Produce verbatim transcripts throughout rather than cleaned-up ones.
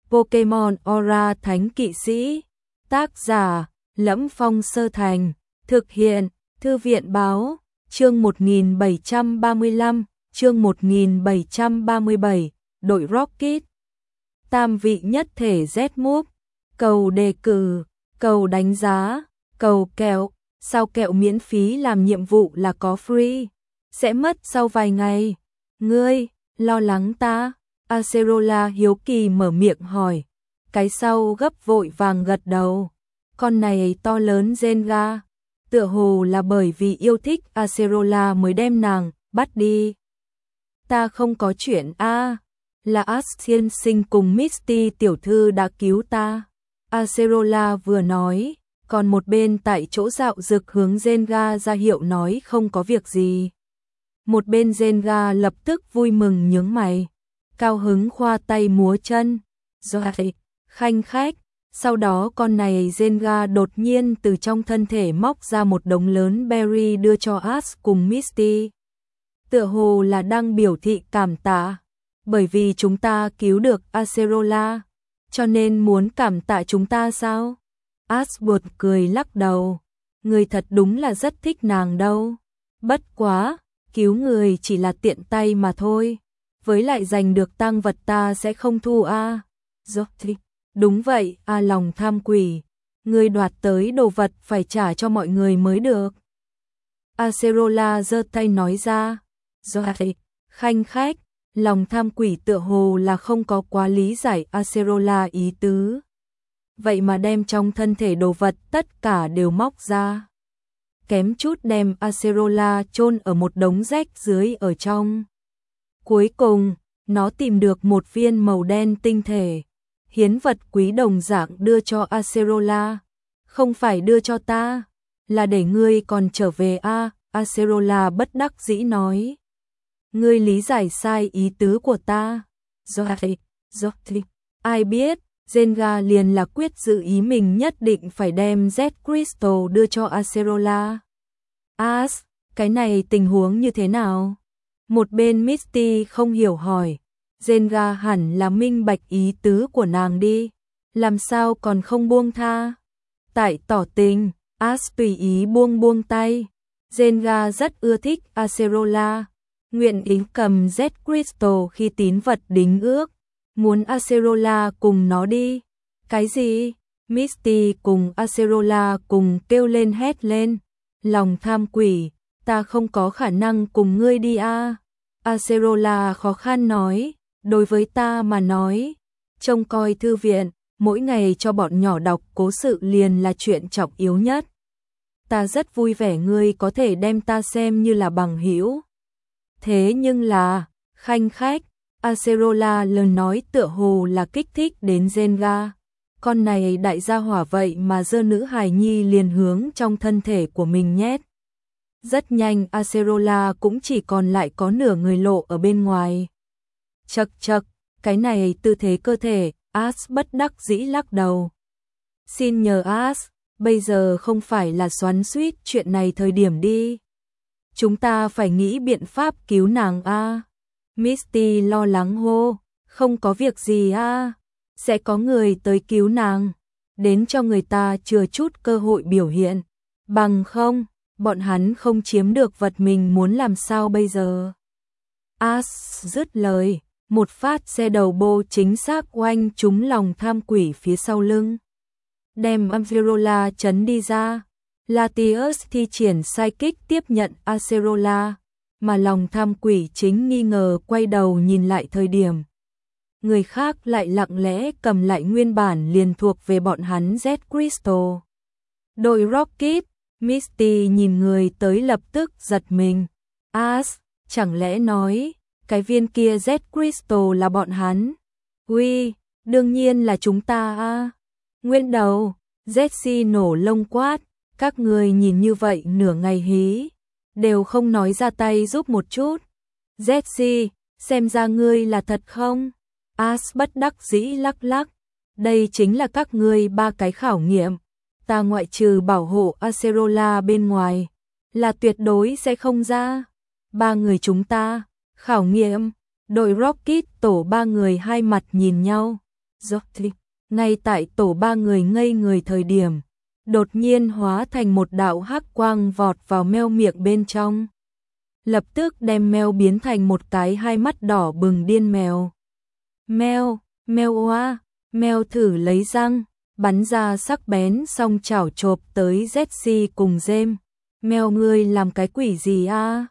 Pokemon Aura Thánh Kỵ Sĩ. Tác giả: Lẫm Phong Sơ Thành. Thực hiện: Thư viện báo. Chương một nghìn bảy trăm ba mươi lăm, chương một nghìn bảy trăm ba mươi bảy, đội Rocket. Tam vị nhất thể Z-Move. Cầu đề cử, cầu đánh giá, cầu kẹo. Sao kẹo miễn phí làm nhiệm vụ là có free? Sẽ mất sau vài ngày. Ngươi, lo lắng ta? Acerola hiếu kỳ mở miệng hỏi. Cái sau gấp vội vàng gật đầu. Con này to lớn Zenga. Tựa hồ là bởi vì yêu thích Acerola mới đem nàng bắt đi. Ta không có chuyện a, à, là Ash tiên sinh cùng Misty tiểu thư đã cứu ta. Acerola vừa nói, còn một bên tại chỗ dạo dực hướng Zenga ra hiệu nói không có việc gì. Một bên Zenga lập tức vui mừng nhướng mày, cao hứng khoa tay múa chân. Rồi, khanh khách. Sau đó con này Zenga đột nhiên từ trong thân thể móc ra một đống lớn berry đưa cho Ash cùng Misty. Tựa hồ là đang biểu thị cảm tạ, bởi vì chúng ta cứu được Acerola, cho nên muốn cảm tạ chúng ta sao? Ash buột cười lắc đầu, người thật đúng là rất thích nàng đâu. Bất quá, cứu người chỉ là tiện tay mà thôi, với lại giành được tang vật ta sẽ không thu a. À. Đúng vậy, a à, lòng tham quỷ, người đoạt tới đồ vật phải trả cho mọi người mới được. Acerola giơ tay nói ra. Rồi, khanh khách, lòng tham quỷ tựa hồ là không có quá lý giải Acerola ý tứ. Vậy mà đem trong thân thể đồ vật tất cả đều móc ra. Kém chút đem Acerola chôn ở một đống rách dưới ở trong. Cuối cùng, nó tìm được một viên màu đen tinh thể. Hiến vật quý đồng dạng đưa cho Acerola. Không phải đưa cho ta, là để ngươi còn trở về a. À, Acerola bất đắc dĩ nói. Ngươi lý giải sai ý tứ của ta. Rồi, rồi, ai biết, Zenga liền là quyết giữ ý mình nhất định phải đem Z Crystal đưa cho Acerola. As, cái này tình huống như thế nào? Một bên Misty không hiểu hỏi. Zenga hẳn là minh bạch ý tứ của nàng đi, làm sao còn không buông tha. Tại tỏ tình, As tùy ý buông buông tay. Zenga rất ưa thích Acerola, nguyện ý cầm Z Crystal khi tín vật đính ước, muốn Acerola cùng nó đi. Cái gì? Misty cùng Acerola cùng kêu lên hét lên. Lòng tham quỷ, ta không có khả năng cùng ngươi đi a. À. Acerola khó khăn nói. Đối với ta mà nói, trông coi thư viện, mỗi ngày cho bọn nhỏ đọc cố sự liền là chuyện trọng yếu nhất. Ta rất vui vẻ ngươi có thể đem ta xem như là bằng hữu. Thế nhưng là, khanh khách, Acerola lời nói tựa hồ là kích thích đến Zenga. Con này đại gia hỏa vậy mà giơ nữ hài nhi liền hướng trong thân thể của mình nhét. Rất nhanh Acerola cũng chỉ còn lại có nửa người lộ ở bên ngoài. Chật chật, cái này tư thế cơ thể, Ash bất đắc dĩ lắc đầu. Xin nhờ Ash, bây giờ không phải là xoắn xuýt chuyện này thời điểm đi. Chúng ta phải nghĩ biện pháp cứu nàng a. À. Misty lo lắng hô, không có việc gì a, à. Sẽ có người tới cứu nàng, đến cho người ta chừa chút cơ hội biểu hiện. Bằng không, bọn hắn không chiếm được vật mình muốn làm sao bây giờ. Ash dứt lời. Một phát xe đầu bô chính xác oanh trúng lòng tham quỷ phía sau lưng. Đem Acerola chấn đi ra. Latius thi triển psychic tiếp nhận Acerola, mà lòng tham quỷ chính nghi ngờ quay đầu nhìn lại thời điểm. Người khác lại lặng lẽ cầm lại nguyên bản liền thuộc về bọn hắn Z Crystal. Đội Rocket, Misty nhìn người tới lập tức giật mình. As, chẳng lẽ nói cái viên kia Z Crystal là bọn hắn? Ui, đương nhiên là chúng ta a. À. Nguyên đầu, Jessie nổ lông quát, các người nhìn như vậy nửa ngày hí, đều không nói ra tay giúp một chút. Jessie, xem ra ngươi là thật không? As bất đắc dĩ lắc lắc, đây chính là các ngươi ba cái khảo nghiệm, ta ngoại trừ bảo hộ Acerola bên ngoài, là tuyệt đối sẽ không ra. Ba người chúng ta khảo nghiệm. Đội Rocket tổ ba người hai mặt nhìn nhau. Rocket. Ngay tại tổ ba người ngây người thời điểm, đột nhiên hóa thành một đạo hắc quang vọt vào meo miệng bên trong. Lập tức đem meo biến thành một cái hai mắt đỏ bừng điên mèo. Meo, meo oa, meo thử lấy răng, bắn ra sắc bén xong chảo chộp tới Jessie cùng James. Meo ngươi làm cái quỷ gì a? À?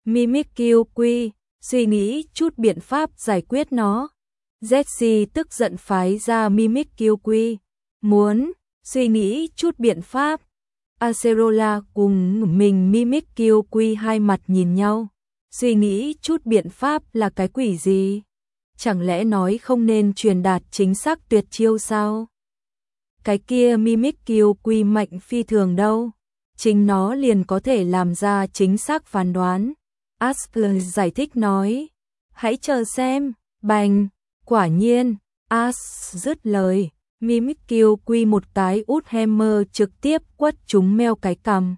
Mimikyu suy nghĩ chút biện pháp giải quyết nó. Jessie tức giận phái ra Mimikyu muốn suy nghĩ chút biện pháp. Acerola cùng mình Mimikyu hai mặt nhìn nhau, suy nghĩ chút biện pháp là cái quỷ gì? Chẳng lẽ nói không nên truyền đạt chính xác tuyệt chiêu sao? Cái kia Mimikyu mạnh phi thường đâu, chính nó liền có thể làm ra chính xác phán đoán. Ash giải thích nói, hãy chờ xem, bành, quả nhiên, Ash dứt lời. Mimikyu một cái út hammer trực tiếp quất trúng meo cái cằm,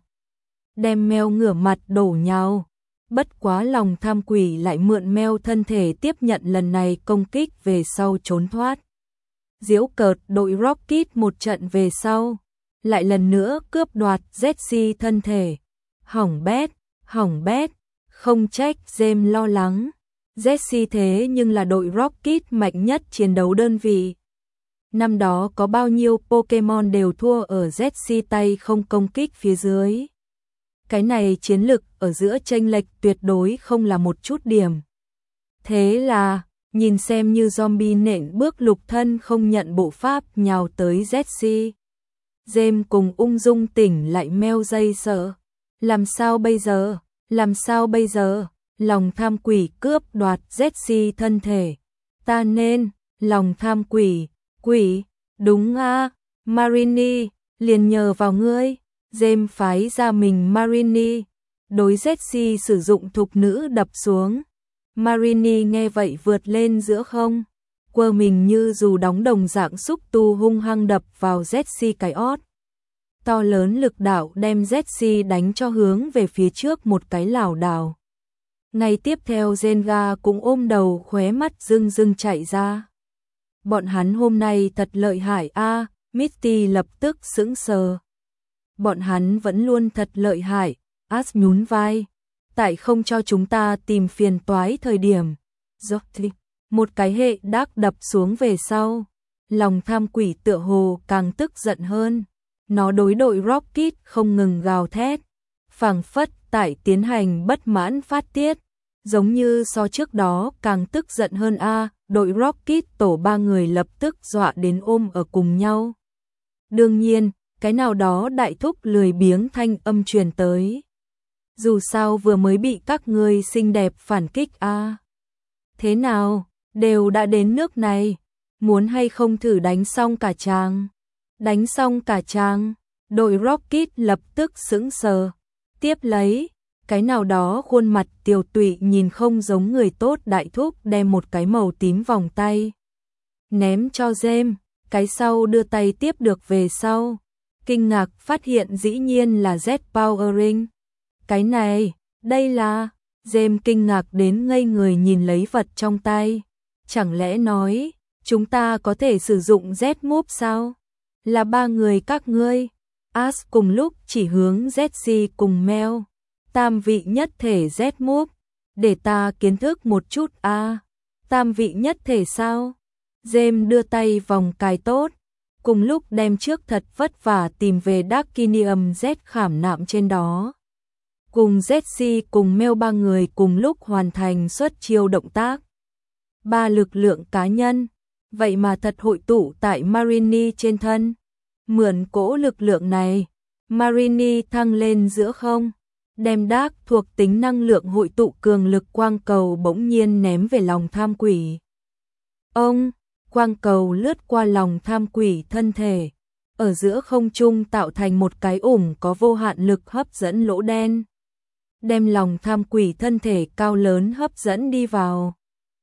đem meo ngửa mặt đổ nhào. Bất quá lòng tham quỷ lại mượn meo thân thể tiếp nhận lần này công kích về sau trốn thoát. Giễu cợt đội Rocket một trận về sau, lại lần nữa cướp đoạt Jessie thân thể. Hỏng bét, hỏng bét, không trách James lo lắng. Jessie thế nhưng là đội Rocket mạnh nhất chiến đấu đơn vị. Năm đó có bao nhiêu Pokemon đều thua ở Jessie tay không công kích phía dưới. Cái này chiến lực ở giữa chênh lệch tuyệt đối không là một chút điểm. Thế là, nhìn xem như zombie nện bước lục thân không nhận bộ pháp nhào tới Jessie. James cùng ung dung tỉnh lại meo dây sợ. Làm sao bây giờ? Làm sao bây giờ? Lòng tham quỷ cướp đoạt Jessie thân thể. Ta nên, lòng tham quỷ. Quỷ, đúng a, à, Marini, liền nhờ vào ngươi. James phái ra mình Marini, đối Jessie sử dụng thục nữ đập xuống. Marini nghe vậy vượt lên giữa không, quơ mình như dù đóng đồng dạng xúc tu hung hăng đập vào Jessie cái ót. To lớn lực đạo đem Jessie đánh cho hướng về phía trước một cái lảo đảo. Ngay tiếp theo Jenga cũng ôm đầu khóe mắt rưng rưng chạy ra. Bọn hắn hôm nay thật lợi hại a, à, Misty lập tức sững sờ. Bọn hắn vẫn luôn thật lợi hại, Ash nhún vai, tại không cho chúng ta tìm phiền toái thời điểm. Rốt một cái hệ đác đập xuống về sau, lòng tham quỷ tựa hồ càng tức giận hơn. Nó đối đội Rocket không ngừng gào thét, phảng phất tại tiến hành bất mãn phát tiết, giống như so trước đó càng tức giận hơn a. À, đội Rocket tổ ba người lập tức dọa đến ôm ở cùng nhau. Đương nhiên, cái nào đó đại thúc lười biếng thanh âm truyền tới. Dù sao vừa mới bị các ngươi xinh đẹp phản kích a. À. Thế nào, đều đã đến nước này, muốn hay không thử đánh xong cả tràng? Đánh xong cả tràng, đội Rocket lập tức sững sờ. Tiếp lấy, cái nào đó khuôn mặt tiều tụy nhìn không giống người tốt đại thúc đem một cái màu tím vòng tay ném cho James, cái sau đưa tay tiếp được về sau, kinh ngạc phát hiện dĩ nhiên là Z Power Ring. Cái này, đây là, James kinh ngạc đến ngây người nhìn lấy vật trong tay. Chẳng lẽ nói, chúng ta có thể sử dụng Z Move sao? Là ba người các ngươi. Ash cùng lúc chỉ hướng Jessie cùng Mel. Tam vị nhất thể Z Move, để ta kiến thức một chút a. À, tam vị nhất thể sao? James đưa tay vòng cài tốt, cùng lúc đem trước thật vất vả tìm về Darkinium Z khảm nạm trên đó. Cùng Jessie cùng Mel ba người cùng lúc hoàn thành xuất chiêu động tác. Ba lực lượng cá nhân, vậy mà thật hội tụ tại Marini trên thân. Mượn cỗ lực lượng này, Marini thăng lên giữa không, đem Dark thuộc tính năng lượng hội tụ cường lực quang cầu bỗng nhiên ném về lòng tham quỷ. Ông, quang cầu lướt qua lòng tham quỷ thân thể, ở giữa không trung tạo thành một cái ủng có vô hạn lực hấp dẫn lỗ đen, đem lòng tham quỷ thân thể cao lớn hấp dẫn đi vào.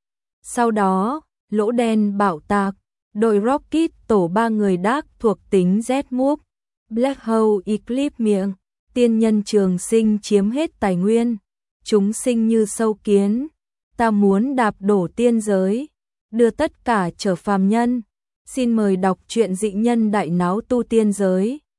Sau đó, lỗ đen bạo tạc, đội Rocket tổ ba người Dark thuộc tính Z Move, Black Hole Eclipse miệng, tiên nhân trường sinh chiếm hết tài nguyên, chúng sinh như sâu kiến, ta muốn đạp đổ tiên giới, đưa tất cả trở phàm nhân, Xin mời đọc truyện Dị nhân đại náo tu tiên giới.